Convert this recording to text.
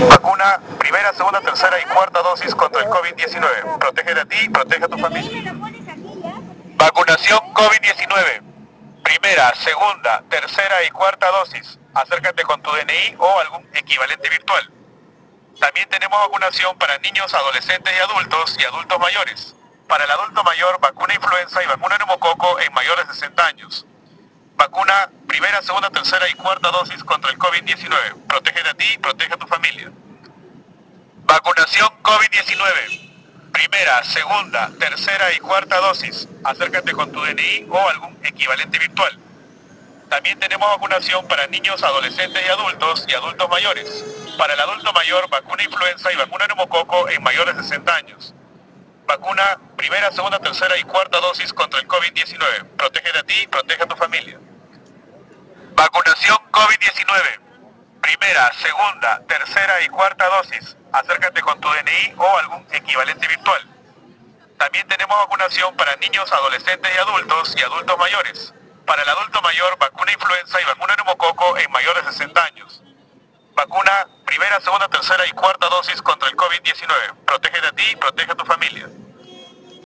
Vacuna, primera, segunda, tercera y cuarta dosis contra el COVID-19. Protege a ti, protege a tu familia. Vacunación COVID-19. Primera, segunda, tercera y cuarta dosis. Acércate con tu DNI o algún equivalente virtual. También tenemos vacunación para niños, adolescentes y adultos mayores. Para el adulto mayor, vacuna influenza y vacuna neumococo en mayores de 60 años. Vacuna, primera, segunda, tercera y cuarta dosis contra el COVID-19. Protege a ti, protege a tu familia. Vacunación COVID-19. Primera, segunda, tercera y cuarta dosis. Acércate con tu DNI o algún equivalente virtual. También tenemos vacunación para niños, adolescentes y adultos mayores. Para el adulto mayor, vacuna influenza y vacuna neumococo en mayores de 60 años. Vacuna, primera, segunda, tercera y cuarta dosis contra el COVID-19. Protege a ti, protege a tu familia. Vacunación COVID-19. Primera, segunda, tercera y cuarta dosis. Acércate con tu DNI o algún equivalente virtual. También tenemos vacunación para niños, adolescentes y adultos mayores. Para el adulto mayor, vacuna influenza y vacuna neumococo en mayores de 60 años. Vacuna, primera, segunda, tercera y cuarta dosis contra el COVID-19. Protege a ti, protege a tu familia.